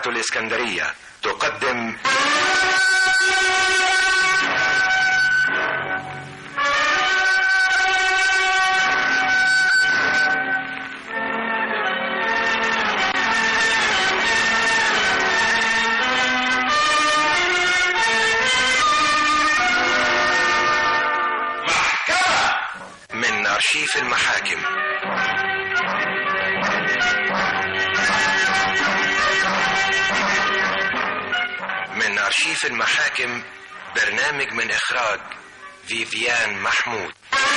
الإسكندرية تقدم محكمة من أرشيف المحاكم. من أرشيف المحاكم، برنامج من إخراج فيفيان محمود.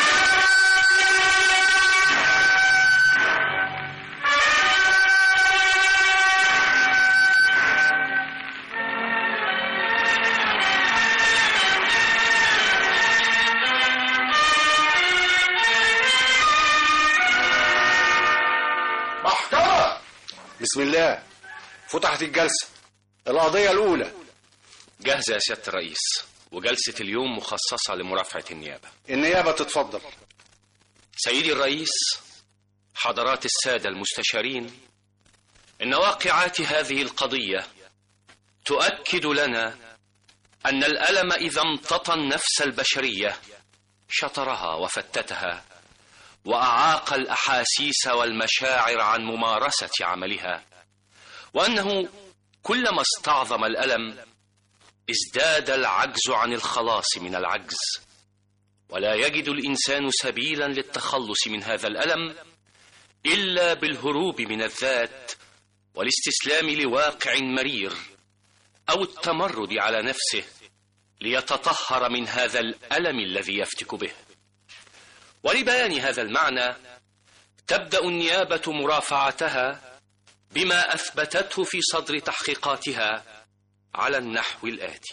محكمة. بسم الله، فتحت الجلسة. القضية الأولى جاهزة يا سيادة الرئيس، وجلسة اليوم مخصصة لمرافعة النيابة. النيابة تتفضل. سيدي الرئيس، حضرات السادة المستشارين، إن واقعات هذه القضية تؤكد لنا أن الألم إذا امتطى النفس البشرية شطرها وفتتها، وأعاق الأحاسيس والمشاعر عن ممارسة عملها، وأنه كلما استعظم الألم ازداد العجز عن الخلاص من العجز، ولا يجد الإنسان سبيلا للتخلص من هذا الألم إلا بالهروب من الذات والاستسلام لواقع مرير، أو التمرد على نفسه ليتطهر من هذا الألم الذي يفتك به. ولبيان هذا المعنى تبدأ النيابة مرافعتها بما أثبتته في صدر تحقيقاتها على النحو الآتي.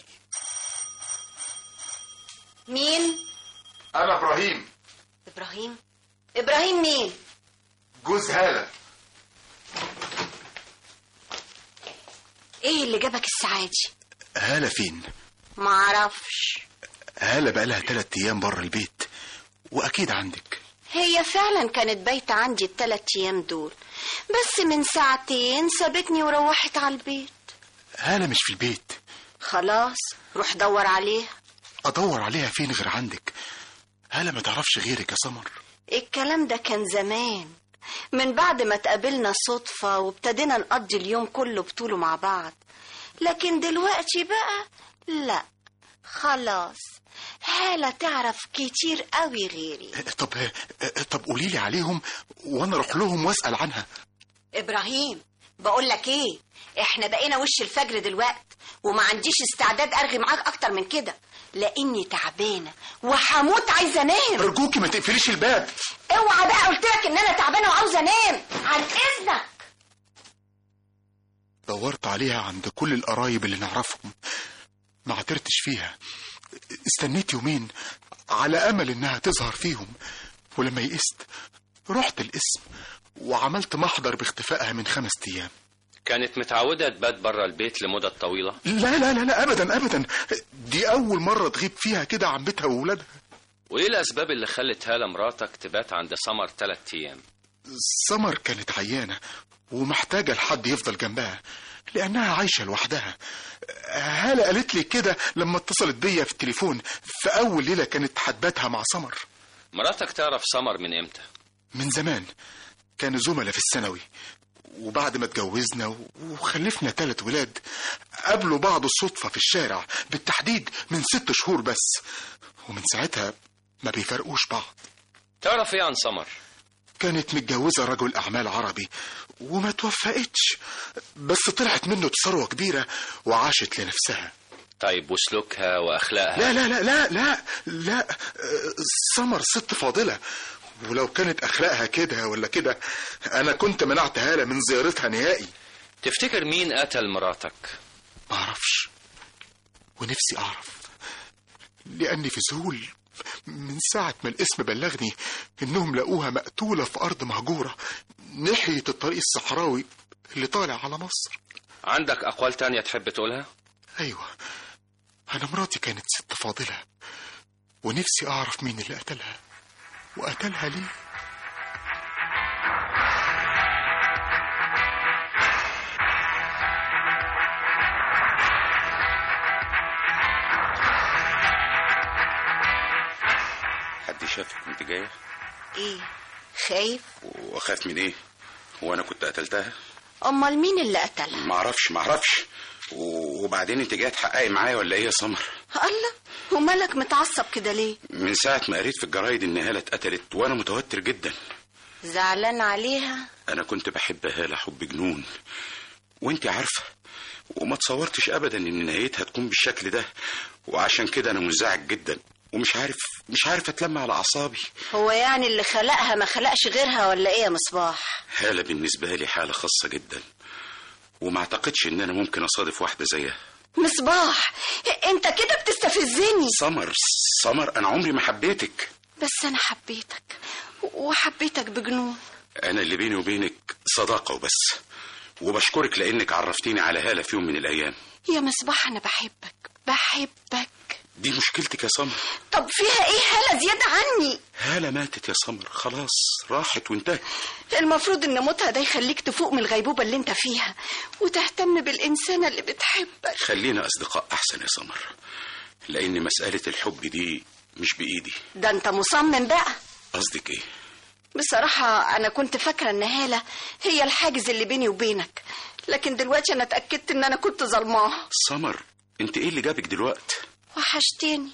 مين؟ أنا إبراهيم. إبراهيم مين؟ جوز هالة. إيه اللي جابك الساعة دي؟ هالة فين؟ معرفش. هالة بقالها 3 أيام بره البيت، وأكيد عندك. هي فعلا كانت بايتة عندي ال3 أيام دول، بس من 2 ساعة سابتني وروحت على البيت. هالة مش في البيت. خلاص، روح دور عليها. أدور عليها فين غير عندك؟ هالة ما تعرفش غيرك يا سمر. الكلام ده كان زمان، من بعد ما تقابلنا صدفة وابتدينا نقضي اليوم كله بطوله مع بعض. لكن دلوقتي بقى لا، خلاص هالة تعرف كتير قوي غيري. طب قوليلي عليهم وانا اروح لهم واسأل عنها. إبراهيم، بقولك ايه، احنا بقينا وش الفجر دلوقت، وما عنديش استعداد ارغي معاك اكتر من كده، لاني تعبانه وحموت عايزه انام. ارجوكي ما تقفليش الباب. اوعى بقى، قلتلك ان انا تعبانه وعاوزه انام، عن اذنك. دورت عليها عند كل القرايب اللي نعرفهم، ما عثرتش فيها. استنيت يومين على امل انها تظهر فيهم، ولما يئست رحت القسم وعملت محضر باختفائها من 5 أيام. كانت متعودة تبات برا البيت لمدة طويلة؟ لا لا لا لا، أبدا أبدا، دي أول مرة تغيب فيها كده عن بيتها وولادها. وإيه الأسباب اللي خلت هالة مراتك تبات عند سمر 3 أيام؟ سمر كانت عيانة ومحتاجة لحد يفضل جنبها لأنها عايشة لوحدها. هالة قالت لي كده لما اتصلت بيا في التليفون في أول ليلة كانت هتباتها مع سمر. مراتك تعرف سمر من إمتى؟ من زمان، كانوا زملاء في الثانوي، وبعد ما اتجوزنا وخلفنا 3 ولاد قابلوا بعض الصدفة في الشارع، بالتحديد من 6 شهور بس، ومن ساعتها ما بيفرقوش بعض. تعرف ايه عن سمر؟ كانت متجوزة رجل أعمال عربي وما توفقتش، بس طلعت منه بثروة كبيرة وعاشت لنفسها. طيب وسلوكها وأخلاقها؟ لا لا لا لا لا لا، سمر ست فاضلة، ولو كانت أخلاقها كده ولا كده أنا كنت منعت هالة من زيارتها نهائي. تفتكر مين قتل مراتك؟ ما أعرفش، ونفسي أعرف، لأني في ذهول من ساعة ما الاسم بلغني إنهم لقوها مقتولة في أرض مهجورة ناحية الطريق الصحراوي اللي طالع على مصر. عندك أقوال تانية تحب تقولها؟ أيوة، أنا مراتي كانت ست فاضلة، ونفسي أعرف مين اللي قتلها وقتلها ليه. حد شافك وانت جايه؟ ايه، خايف؟ واخاف من ايه؟ هو انا كنت قتلتها؟ امال مين اللي قتلها؟ معرفش. وبعدين انت جايه تحققي معايا ولا ايه يا سمر؟ الله، ومالك متعصب كده ليه؟ من ساعه ما قريت في الجرايد ان هاله اتقتلت وانا متوتر جدا. زعلان عليها؟ انا كنت بحب هاله حب جنون، وانت عارفه، وما تصورتش ابدا ان نهايتها تكون بالشكل ده، وعشان كده انا منزعج جدا ومش عارف اتلم على اعصابي. هو يعني اللي خلقها ما خلقش غيرها ولا ايه يا مصباح؟ هاله بالنسبه لي حاله خاصه جدا، وما اعتقدش ان انا ممكن اصادف واحده زيها. مصباح، انت كده بتستفزني. سمر انا عمري ما حبيتك. بس انا حبيتك، وحبيتك بجنون. انا اللي بيني وبينك صداقه وبس، وبشكرك لانك عرفتيني على هاله في يوم من الايام. يا مصباح انا بحبك. دي مشكلتك يا سمر. طب فيها ايه هالة زيادة عني؟ هالة ماتت يا سمر، خلاص راحت وانتهت. المفروض ان موتها ده يخليك تفوق من الغيبوبة اللي انت فيها وتهتم بالإنسانة اللي بتحبك. خلينا أصدقاء أحسن يا سمر، لأن مسألة الحب دي مش بإيدي. ده انت مصمم بقى. قصدك ايه؟ بصراحة انا كنت فاكرة ان هالة هي الحاجز اللي بيني وبينك، لكن دلوقتي انا اتأكدت ان انا كنت ظلماها. سمر انت ايه اللي جابك دلوقتي؟ وحشتني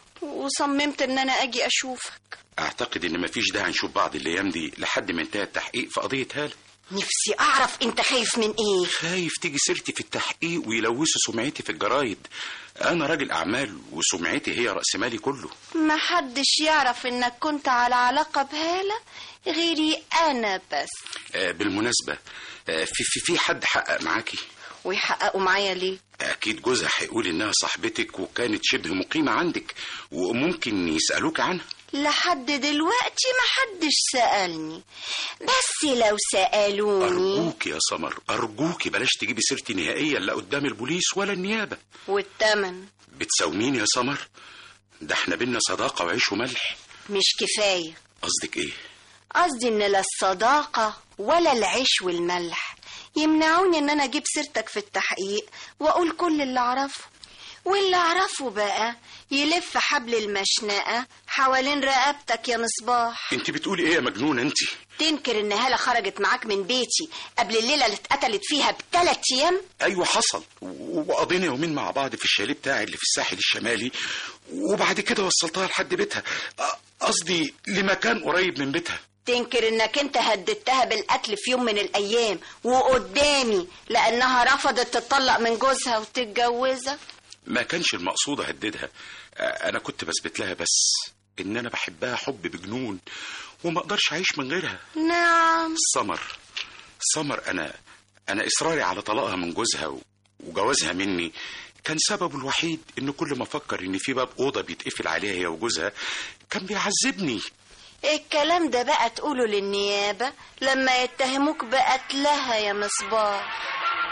وصممت ان انا اجي اشوفك. اعتقد ان مفيش داعي نشوف بعض الايام دي لحد ما انتهى التحقيق في قضية هالة. نفسي اعرف انت خايف من ايه؟ خايف تيجي سيرتي في التحقيق ويلوثوا سمعتي في الجرايد. انا راجل اعمال وسمعتي هي رأس مالي كله. ما حدش يعرف انك كنت على علاقة بهالة غيري انا بس. بالمناسبة في حد حقق معاكي؟ ويحققوا معايا ليه؟ اكيد جوزها هيقول انها صاحبتك وكانت شبه مقيمة عندك، وممكن يسألوك عنها. لحد دلوقتي ما حدش سألني، بس لو سألوني. أرجوك يا سمر، أرجوك بلاش تجيبي سيرتي نهائيا لا قدام البوليس ولا النيابة. والتمن؟ بتساوميني يا سمر؟ ده احنا بينا صداقة وعيش وملح. مش كفاية. قصدك ايه؟ قصدي ان لا الصداقة ولا العيش والملح يمنعوني ان انا اجيب سيرتك في التحقيق واقول كل اللي اعرفه، واللي اعرفه بقى يلف حبل المشنقة حوالين رقبتك يا مصباح. انت بتقولي ايه يا مجنونة انت؟ تنكر ان هالة خرجت معاك من بيتي قبل الليلة اللي اتقتلت فيها ب3 أيام؟ ايوه حصل، وقضينا يومين مع بعض في الشاليه بتاعي اللي في الساحل الشمالي، وبعد كده وصلتها لحد بيتها، قصدي لمكان قريب من بيتها. تنكر انك انت هددتها بالقتل في يوم من الايام وقدامي لانها رفضت تطلق من جوزها وتتجوزك؟ ما كانش المقصود اهددها، انا كنت بثبت لها بس ان انا بحبها حب بجنون وما اقدرش اعيش من غيرها. نعم. سمر انا اصراري على طلاقها من جوزها وجوازها مني كان سببه الوحيد ان كل ما افكر ان في باب اوضه بيتقفل عليها هي وجوزها كان بيعذبني. الكلام ده بقى تقوله للنيابة لما يتهموك بقتلها يا مصباح.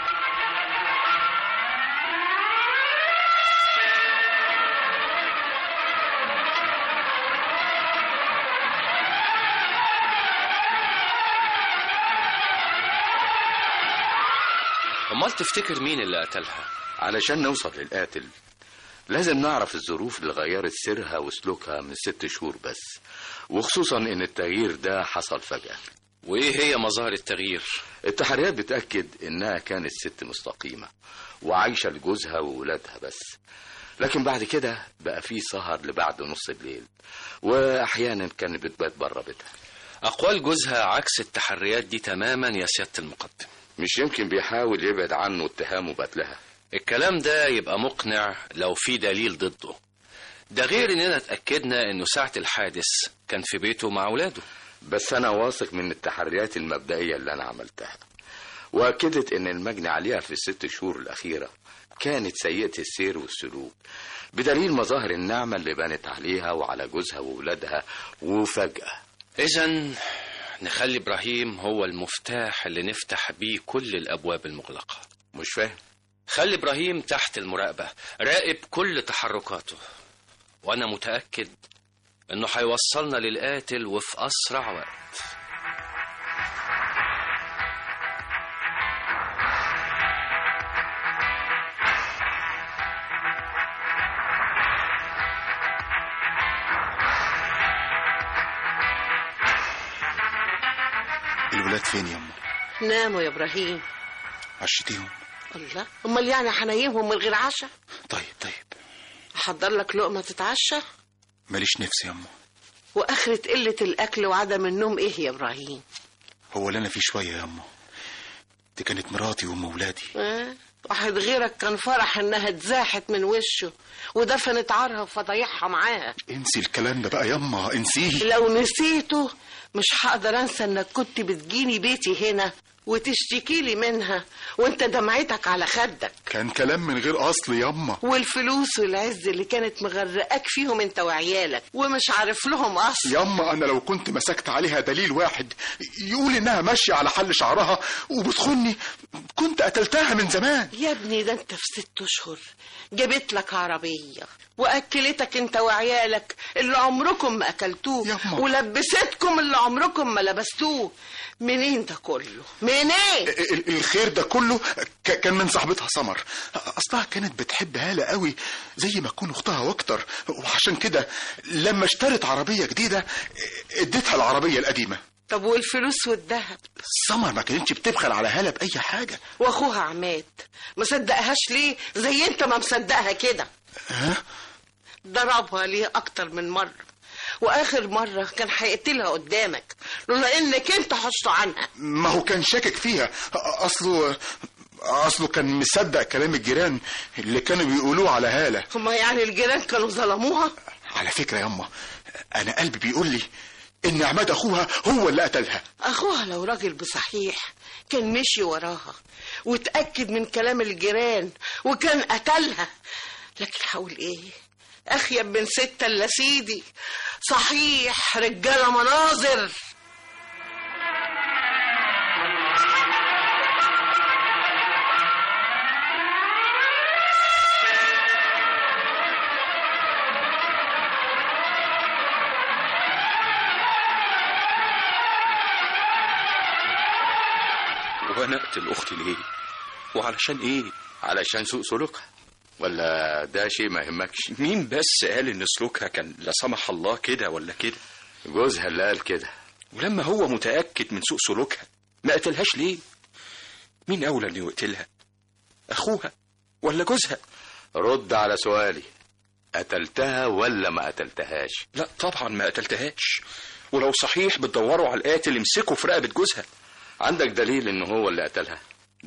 امال تفتكر مين اللي قتلها؟ علشان نوصل للقاتل لازم نعرف الظروف اللي غيرت سيرها وسلوكها من 6 شهور بس، وخصوصا ان التغيير ده حصل فجأة. وايه هي مظاهر التغيير؟ التحريات بتأكد انها كانت ست مستقيمة وعايشة لجوزها وولادها بس، لكن بعد كده بقى في سهر لبعد نص الليل، واحيانا كانت بتبات بره بيتها. اقوال جوزها عكس التحريات دي تماما يا سيادة المقدم. مش يمكن بيحاول يبعد عنه اتهامه بقتلها؟ الكلام ده يبقى مقنع لو في دليل ضده، ده غير اننا اتأكدنا انه ساعة الحادث كان في بيته مع اولاده. بس انا واثق من التحريات المبدئية اللي انا عملتها، واكدت ان المجني عليها في ال6 شهور الاخيرة كانت سيئة السير والسلوك، بدليل مظاهر النعمة اللي بانت عليها وعلى جوزها وولادها وفجأة. اذن نخلي ابراهيم هو المفتاح اللي نفتح بيه كل الابواب المغلقة. مش فاهم. خلي ابراهيم تحت المراقبة، راقب كل تحركاته، وانا متأكد انه هيوصلنا للقاتل وفي اسرع وقت. الولاد فين يا أمه؟ ناموا يا ابراهيم. عشتيهم؟ الله، امال يعني هنيمهم من غير عشاء؟ طيب احضر لك لقمه تتعشى؟ ماليش نفس يا أمه. واخرة قله الاكل وعدم النوم ايه يا ابراهيم؟ هو اللي أنا فيه شوية يا أمه. دي كانت مراتي وأم ولادي. واحد غيرك كان فرح انها اتزاحت من وشه ودفنت عارها وفضايحها معاها. انسي الكلام ده بقى ياما، انسيه. لو نسيته مش هقدر انسى انك كنت بتجيني بيتي هنا وتشتكي لي منها وانت دمعتك على خدك. كان كلام من غير اصل ياما. والفلوس والعز اللي كانت مغرقاك فيهم انت وعيالك ومش عارف لهم اصل. ياما انا لو كنت مسكت عليها دليل واحد يقول انها ماشيه على حل شعرها وبتخني كنت قتلتها من زمان. يا ابني ده انت في 6 اشهر جابت لك عربيه واكلتك انت وعيالك اللي عمركم ما اكلتوه ولبستكم اللي عمركم ما لبستوه. منين ده كله؟ منين؟ الخير ده كله كان من صاحبتها سمر. اصلها كانت بتحب هالة قوي زي ما تكون اختها واكتر، وعشان كده لما اشترت عربية جديدة اديتها العربية القديمة. طب والفلوس والذهب؟ سمر ما كانتش بتبخل على هالة بأي حاجة. واخوها عماد مصدقهاش ليه زي انت ما مصدقها كده؟ ضربها ليه اكتر من مرة، واخر مرة كان هيقتلها قدامك لولا انك انت حشت عنها. ما هو كان شاكك فيها. اصله كان مصدق كلام الجيران اللي كانوا بيقولوه على هالة. هما يعني الجيران كانوا ظلموها؟ على فكرة ياما انا قلبي بيقول لي ان عماد اخوها هو اللي قتلها. اخوها لو راجل بصحيح كان مشي وراها وتأكد من كلام الجيران وكان قتلها. لكن هقول ايه، اخيب من 6 الا سيدي. صحيح رجاله مناظر. وانا اقتل اختي ليه؟ وعلشان ايه؟ علشان سوء سلوكها، ولا ده شيء ما يهمكش؟ مين بس قال ان سلوكها كان لا سمح الله كده ولا كده؟ جوزها اللي قال كده. ولما هو متأكد من سوء سلوكها ما قتلهاش ليه؟ مين اولى انه يقتلها؟ اخوها ولا جوزها؟ رد على سؤالي، قتلتها ولا ما قتلتهاش؟ لا طبعا ما قتلتهاش، ولو صحيح بتدوروا على القاتل امسكوا في رقبة جوزها. عندك دليل انه هو اللي قتلها؟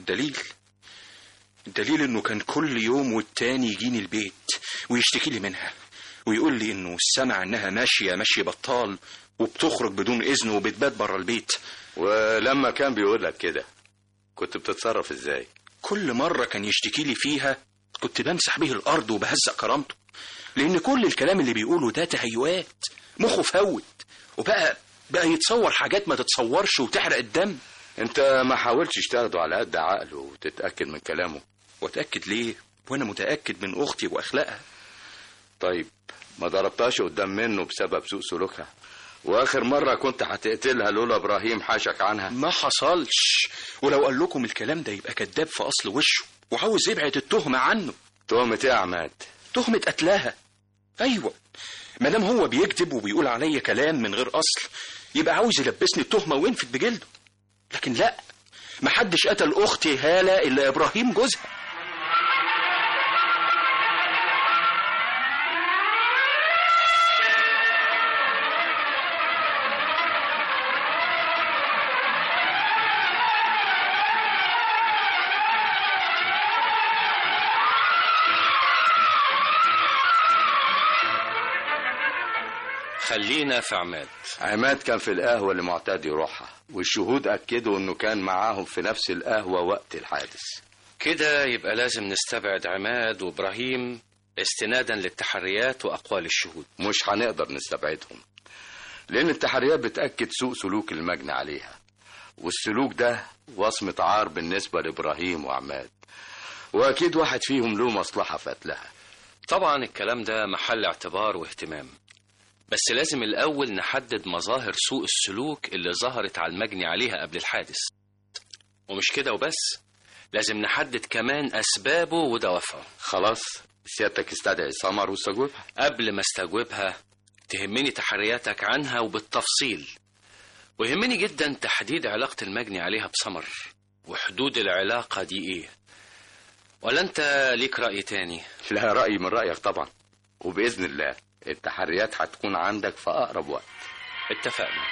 دليل انه كان كل يوم والتاني يجيني البيت ويشتكي لي منها ويقول لي انه سمع انها ماشية بطال وبتخرج بدون اذن وبتبات بره البيت. ولما كان بيقول لك كده كنت بتتصرف ازاي؟ كل مرة كان يشتكي لي فيها كنت بمسح به الارض وبهزق كرامته، لان كل الكلام اللي بيقوله ده تهيؤات، مخه فوت وبقى يتصور حاجات ما تتصورش وتحرق الدم. انت ما حاولتش تاخده على قد عقله وتتأكد من كلامه؟ واتأكد ليه وانا متأكد من اختي واخلاقها؟ طيب ما ضربتهاش قدام منه بسبب سوء سلوكها؟ واخر مرة كنت هتقتلها لولا ابراهيم حاشك عنها؟ ما حصلش، ولو قال لكم الكلام ده يبقى كذاب في اصل وشه وعاوز يبعد التهمة عنه. تهمة ايه يا عماد؟ تهمة قتلها. ايوه، ما دام هو بيكذب وبيقول عليا كلام من غير اصل يبقى عاوز يلبسني التهمة وينفد بجلده. لكن لا، محدش قتل اختي هالة الا ابراهيم جوزها. خلينا في عماد كان في القهوة اللي معتاد يروحها، والشهود أكدوا أنه كان معاهم في نفس القهوة وقت الحادث. كده يبقى لازم نستبعد عماد وإبراهيم استنادا للتحريات وأقوال الشهود. مش هنقدر نستبعدهم لأن التحريات بتأكد سوء سلوك المجني عليها، والسلوك ده وصمة عار بالنسبة لإبراهيم وعماد، وأكيد واحد فيهم له مصلحة في قتلها. طبعا الكلام ده محل اعتبار واهتمام، بس لازم الأول نحدد مظاهر سوء السلوك اللي ظهرت على المجني عليها قبل الحادث. ومش كده وبس، لازم نحدد كمان أسبابه ودوافعه. خلاص، سيادتك استدعي سمر واستجوبها. قبل ما استجوبها تهمني تحرياتك عنها وبالتفصيل، ويهمني جدا تحديد علاقة المجني عليها بسمر، وحدود العلاقة دي ايه. ولا انت ليك رأي تاني؟ لها رأي من رأيك طبعا، وبإذن الله التحريات هتكون عندك في أقرب وقت. اتفقنا.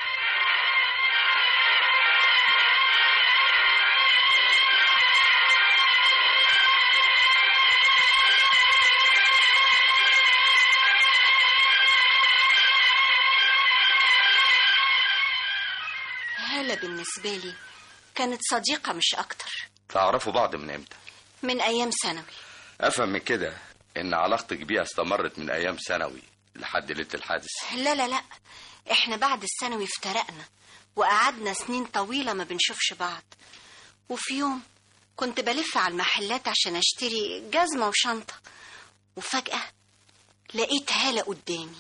هالة بالنسبة لي كانت صديقة مش أكتر. تعرفوا بعض من امتى؟ من أيام ثانوي. أفهم من كده إن علاقتك بيها استمرت من أيام ثانوي لحد ليلة الحادث. لا لا لا، إحنا بعد الثانوي افترقنا وقعدنا سنين طويلة ما بنشوفش بعض. وفي يوم كنت بلف على المحلات عشان أشتري جزمة وشنطة، وفجأة لقيت هالة قدامي.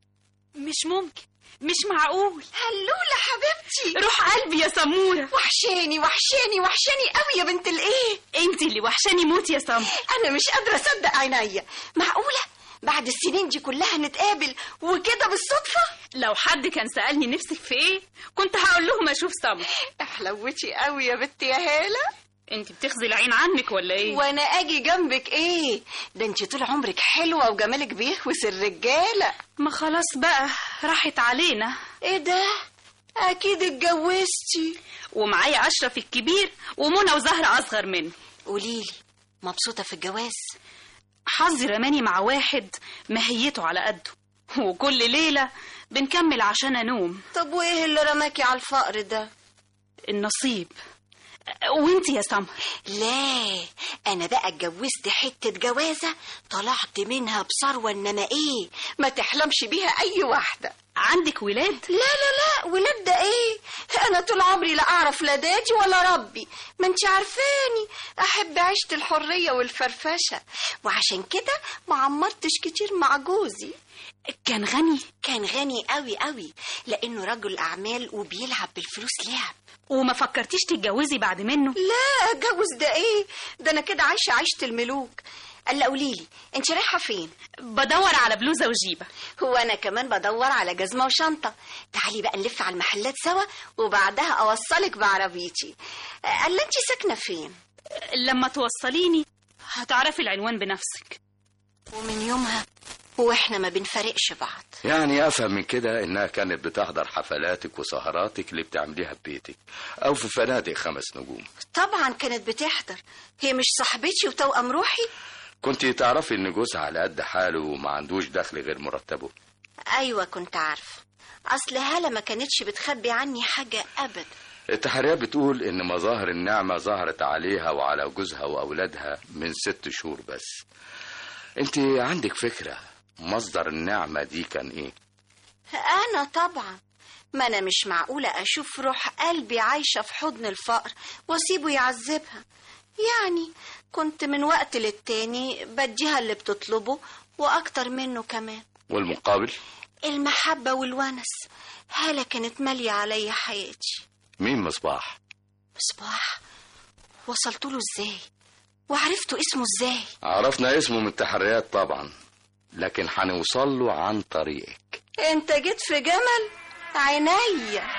مش ممكن، مش معقول. هلولة حبيبتي، روح قلبي يا سمورة. وحشاني وحشاني وحشاني قوي يا بنت الايه. انت اللي وحشاني موت يا سمورة. انا مش قادرة اصدق عينيا. معقولة بعد السنين دي كلها نتقابل وكده بالصدفة؟ لو حد كان سألني نفسك في ايه كنت هقول لهم اشوف سمر. احلوتي قوي يا بنت يا هالة. انت بتخزي العين عنك ولا ايه؟ وانا اجي جنبك ايه؟ ده انت طول عمرك حلوة وجمالك بيهوس الرجالة. ما خلاص بقى راحت علينا. ايه ده؟ اكيد اتجوزتي. ومعايا أشرف الكبير ومنى وزهرة اصغر مني. قوليلي، مبسوطة في الجواز؟ حظي رماني مع واحد ماهيته على قده، وكل ليلة بنكمل عشان انوم. طب وايه اللي رماكي على الفقر ده؟ النصيب. وانت يا سمر؟ لا، انا بقى اتجوزت حتة جوازة طلعت منها بثروة، انما ايه ما تحلمش بيها اي واحدة. عندك ولاد؟ لا لا لا، ولاد ده ايه؟ انا طول عمري لا اعرف لا دادي ولا ربي، ما انت عارفاني احب عيشة الحرية والفرفشة، وعشان كده ما عمرتش كتير مع جوزي. كان غني؟ كان غني قوي قوي، لانه رجل اعمال وبيلعب بالفلوس لعب. وما فكرتيش تتجوزي بعد منه؟ لا، اتجوز ده ايه؟ ده انا كده عايشة عيشة الملوك. قال قوليلي، انت رايحة فين؟ بدور على بلوزة وجيبة. هو انا كمان بدور على جزمة وشنطة. تعالي بقى نلف على المحلات سوا وبعدها اوصلك بعربيتي. قال انت ساكنة فين؟ لما توصليني هتعرفي العنوان بنفسك. ومن يومها واحنا ما بنفارقش بعض. يعني افهم من كده انها كانت بتحضر حفلاتك وسهراتك اللي بتعمليها في بيتك او في فنادق 5 نجوم. طبعا كانت بتحضر، هي مش صاحبتي وتوأم روحي؟ كنت تعرفي ان جوزها على قد حاله وما عندوش دخل غير مرتبه؟ ايوه كنت عارفه، اصل هالة ما كانتش بتخبي عني حاجة ابدا. التحريات بتقول ان مظاهر النعمة ظهرت عليها وعلى جوزها واولادها من 6 شهور بس. انت عندك فكرة مصدر النعمة دي كان ايه؟ انا طبعا، ما انا مش معقولة اشوف روح قلبي عايشة في حضن الفقر واسيبه يعذبها. يعني كنت من وقت للتاني بديها اللي بتطلبه واكتر منه كمان. والمقابل؟ المحبة والونس. هالة كانت مالية علي حياتي. مين مصباح؟ مصباح؟ وصلتله ازاي؟ وعرفتوا اسمه ازاي؟ عرفنا اسمه من التحريات طبعا، لكن هنوصل له عن طريقك. انت جيت في جمل عينيا.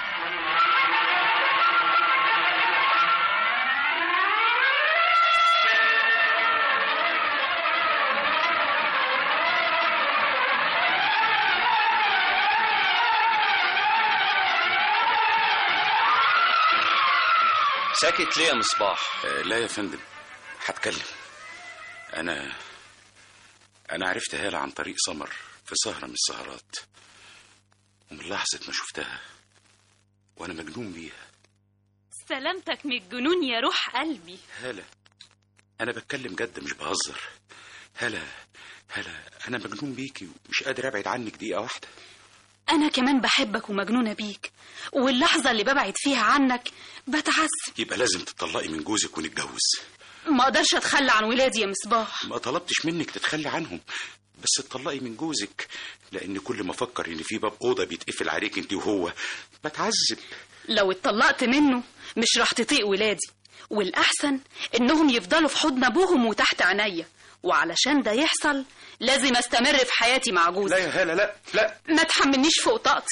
ساكت ليه يا مصباح؟ لا يا فندم، هتكلم. انا عرفت هالة عن طريق سمر في سهرة من السهرات، ومن لحظة ما شفتها وانا مجنون بيها. سلامتك من الجنون يا روح قلبي. هالة، انا بتكلم جد مش بهزر. هالة انا مجنون بيكي ومش قادر ابعد عنك دقيقة واحدة. أنا كمان بحبك ومجنونة بيك، واللحظة اللي ببعد فيها عنك بتعذب. يبقى لازم تطلقي من جوزك ونتجوز. ما اقدرش اتخلى عن ولادي يا مصباح. ما طلبتش منك تتخلي عنهم، بس تطلقي من جوزك، لأن كل ما أفكر إن في باب أوضة بيتقفل عليك أنت وهو بتعذب. لو اتطلقت منه مش راح تطيق ولادي، والأحسن إنهم يفضلوا في حضن أبوهم وتحت عينيا، وعلشان ده يحصل لازم استمر في حياتي مع جوزي. لا يا هالة، لا ما تحملنيش فوق طاقتي،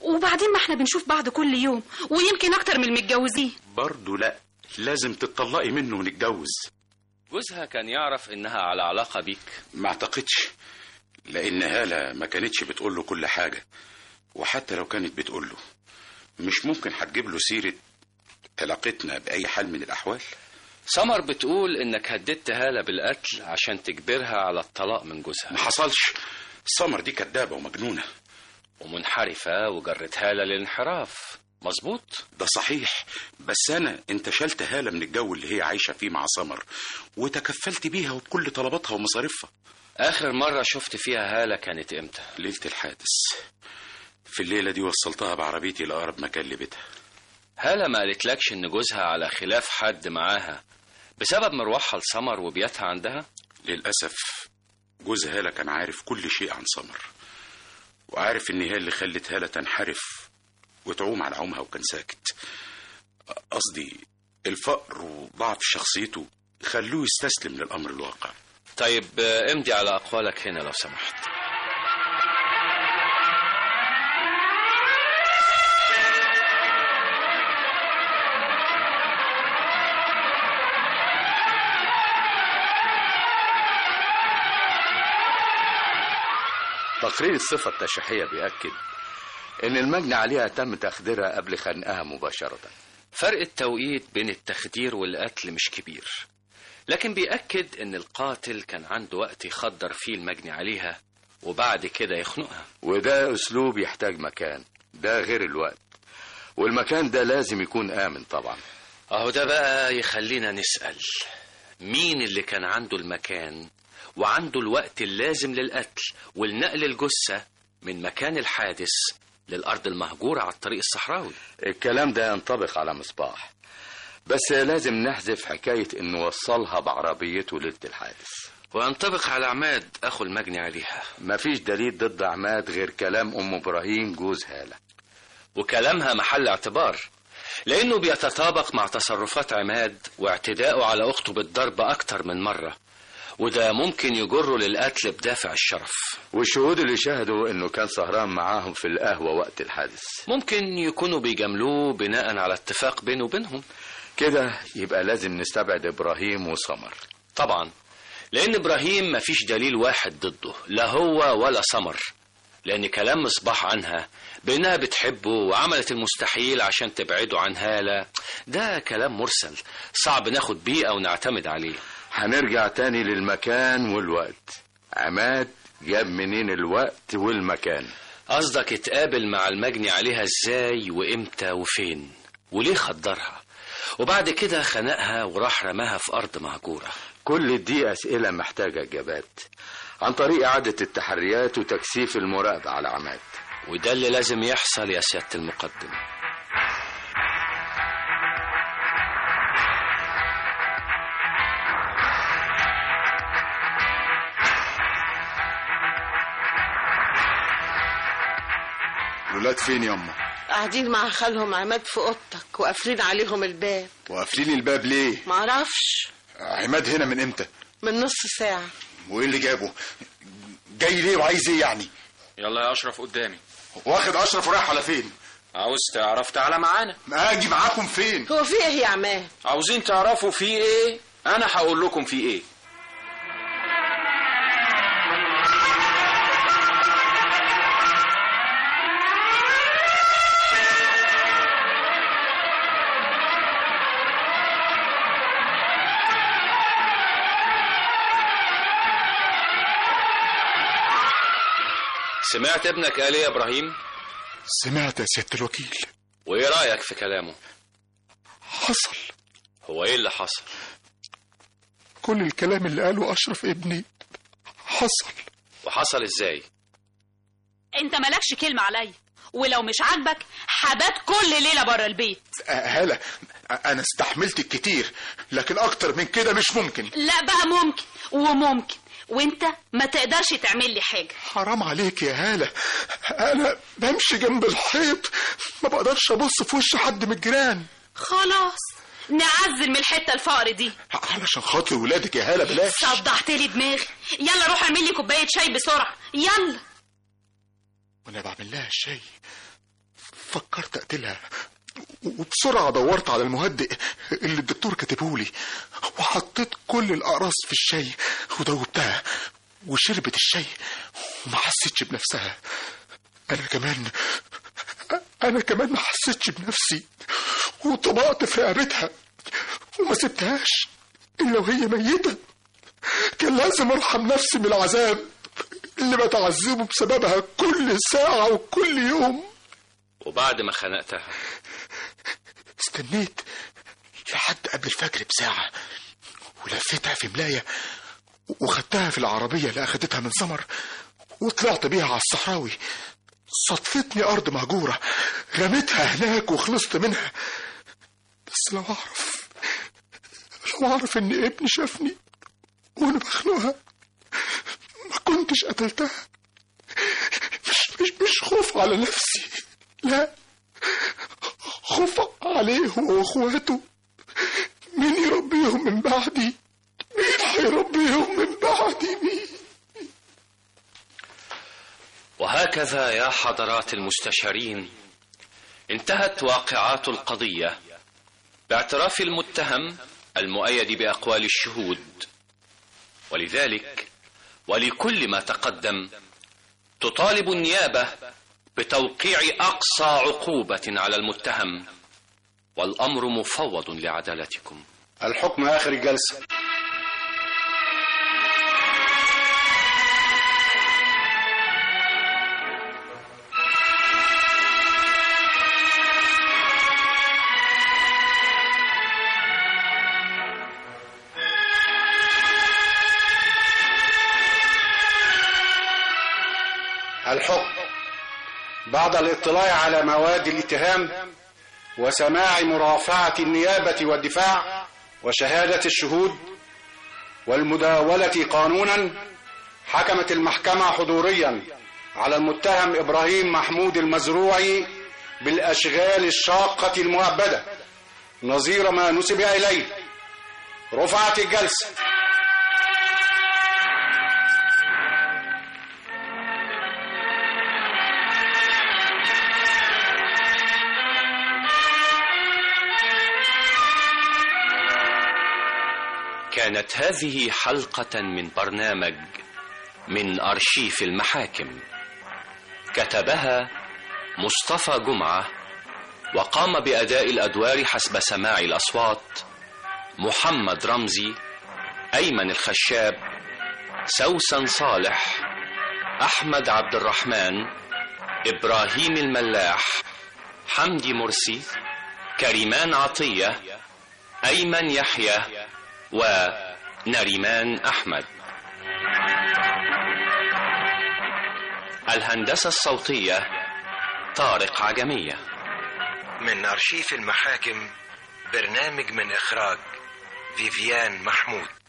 وبعدين ما احنا بنشوف بعض كل يوم، ويمكن اكتر من المتجوزين. برضه لا، لازم تتطلقي منه ونتجوز. جوزها كان يعرف انها على علاقة بيك؟ ما اعتقدش، لان هالة ما كانتش بتقول له كل حاجة، وحتى لو كانت بتقول له مش ممكن هتجيب له سيرة علاقتنا بأي حال من الأحوال. سمر بتقول انك هددت هالة بالقتل عشان تجبرها على الطلاق من جوزها. ما حصلش، سمر دي كدابة ومجنونة ومنحرفة وجرت هالة للانحراف. مظبوط؟ ده صحيح، بس أنا انتشلت هالة من الجو اللي هي عايشة فيه مع سمر، وتكفلت بيها وبكل طلباتها ومصاريفها. آخر مرة شفت فيها هالة كانت امتى؟ ليلة الحادث. في الليلة دي وصلتها بعربيتي لأقرب مكان لبيتها. هالة ما قالتلكش ان جوزها على خلاف حد معاها بسبب مروحها لسمر وبيتها عندها؟ للأسف جوز هالة كان عارف كل شيء عن سمر، وعارف ان هي اللي خلت هالة تنحرف وتعوم على عومها، وكان ساكت. قصدي الفقر وضعف شخصيته خلوه يستسلم للأمر الواقع. طيب امضي على أقوالك هنا لو سمحت. تقرير الصفة التشريحية بيأكد إن المجني عليها تم تخديرها قبل خنقها مباشرة. فرق التوقيت بين التخدير والقتل مش كبير، لكن بيأكد إن القاتل كان عنده وقت يخدر فيه المجني عليها وبعد كده يخنقها. وده أسلوب يحتاج مكان، ده غير الوقت، والمكان ده لازم يكون آمن طبعا. أهو ده بقى يخلينا نسأل مين اللي كان عنده المكان وعنده الوقت اللازم للقتل والنقل الجثة من مكان الحادث للأرض المهجورة على الطريق الصحراوي. الكلام ده ينطبق على مصباح، بس لازم نحذف حكاية إنه وصلها بعربيته ليلة الحادث. وينطبق على عماد أخو المجني عليها. مفيش دليل ضد عماد غير كلام أم إبراهيم جوز هالة، وكلامها محل اعتبار لأنه بيتطابق مع تصرفات عماد واعتداءه على أخته بالضرب أكتر من مرة، وده ممكن يجره للقتل بدافع الشرف. والشهود اللي شاهدوا انه كان سهران معاهم في القهوة وقت الحادث ممكن يكونوا بيجاملوه بناء على اتفاق بينه وبينهم. كده يبقى لازم نستبعد ابراهيم وسمر طبعا، لان ابراهيم مفيش دليل واحد ضده، لا هو ولا سمر، لان كلام مصباح عنها بانها بتحبه وعملت المستحيل عشان تبعده عن هالة ده كلام مرسل صعب ناخد بيه او نعتمد عليه. هنرجع تاني للمكان والوقت. عماد جاب منين الوقت والمكان؟ قصدك اتقابل مع المجني عليها ازاي وامتى وفين وليه خدرها وبعد كده خنقها وراح رماها في ارض مهجورة؟ كل دي اسئلة محتاجة اجابات عن طريق اعادة التحريات وتكثيف المراقبة على عماد، وده اللي لازم يحصل يا سيادة المقدم. الولاد فين ياما؟ قاعدين مع خالهم عماد في اوضتك وقافلين عليهم الباب. وقافلين الباب ليه؟ معرفش. عماد هنا من امتى؟ من نص ساعة. وايه اللي جابه؟ جاي ليه وعايز ايه يعني؟ يلا يا اشرف قدامي. واخد اشرف ورايح على فين؟ عاوز تعرف تعالى معانا. اجي معاكم فين؟ هو في ايه يا عماد؟ عاوزين تعرفوا في ايه؟ انا هقول لكم في ايه. سمعت ابنك قال ايه يا ابراهيم؟ سمعت يا سيادة الوكيل. وايه رأيك في كلامه؟ حصل. هو ايه اللي حصل؟ كل الكلام اللي قاله اشرف ابني حصل. وحصل ازاي؟ انت مالكش كلمة عليا، ولو مش عاجبك حبات كل ليلة بره البيت. هلا انا استحملت كتير، لكن اكتر من كده مش ممكن. لا بقى ممكن وممكن، وانت ما تقدرش تعمل لي حاجة. حرام عليك يا هالة، انا بمشي جنب الحيط ما بقدرش ابص في وش حد من الجيران. خلاص نعزل من الحتة الفقر دي علشان خاطر ولادك يا هالة بلاش. صدعت لي دماغي. يلا روح اعمل لي كوباية شاي بسرعة يلا. وانا بعمل لها الشاي فكرت أقتلها، وبسرعة دورت على المهدئ اللي الدكتور كاتبهولي، وحطيت كل الأقراص في الشاي ودوبتها، وشربت الشاي وما حسيتش بنفسها. أنا كمان ما حسيتش بنفسي، وطبقت في رقبتها وما سبتهاش إلا وهي ميتة. كان لازم أرحم نفسي من العذاب اللي بتعذبه بسببها كل ساعة وكل يوم. وبعد ما خنقتها استنيت لحد قبل الفجر بساعة، ولفتها في ملاية وخدتها في العربية اللي أخدتها من سمر، وطلعت بيها على الصحراوي. صدفتني أرض مهجورة، رميتها هناك وخلصت منها. بس لو أعرف إن ابني شافني وأنا بخنقها ما كنتش قتلتها. مش خوف على نفسي، لا، خوف عليه هو واخواته. مين يربيهم من بعدي؟ مين هيربيهم من بعدي؟ مين؟ وهكذا يا حضرات المستشارين انتهت واقعات القضية باعتراف المتهم المؤيد بأقوال الشهود. ولذلك ولكل ما تقدم تطالب النيابة بتوقيع أقصى عقوبة على المتهم، والأمر مفوض لعدالتكم. الحكم آخر الجلسة. الحكم بعد الاطلاع على مواد الاتهام وسماع مرافعة النيابة والدفاع وشهادة الشهود والمداولة قانونا، حكمت المحكمة حضوريا على المتهم إبراهيم محمود المزروعي بالأشغال الشاقة المؤبدة نظير ما نسب إليه. رفعت الجلسة. كانت هذه حلقة من برنامج من أرشيف المحاكم، كتبها مصطفى جمعة، وقام بأداء الأدوار حسب سماع الأصوات محمد رمزي، أيمن الخشاب، سوسن صالح، أحمد عبد الرحمن، إبراهيم الملاح، حمدي مرسي، كريمان عطية، أيمن يحيى، ونريمان أحمد. الهندسة الصوتية طارق عجمية. من أرشيف المحاكم، برنامج من إخراج فيفيان محمود.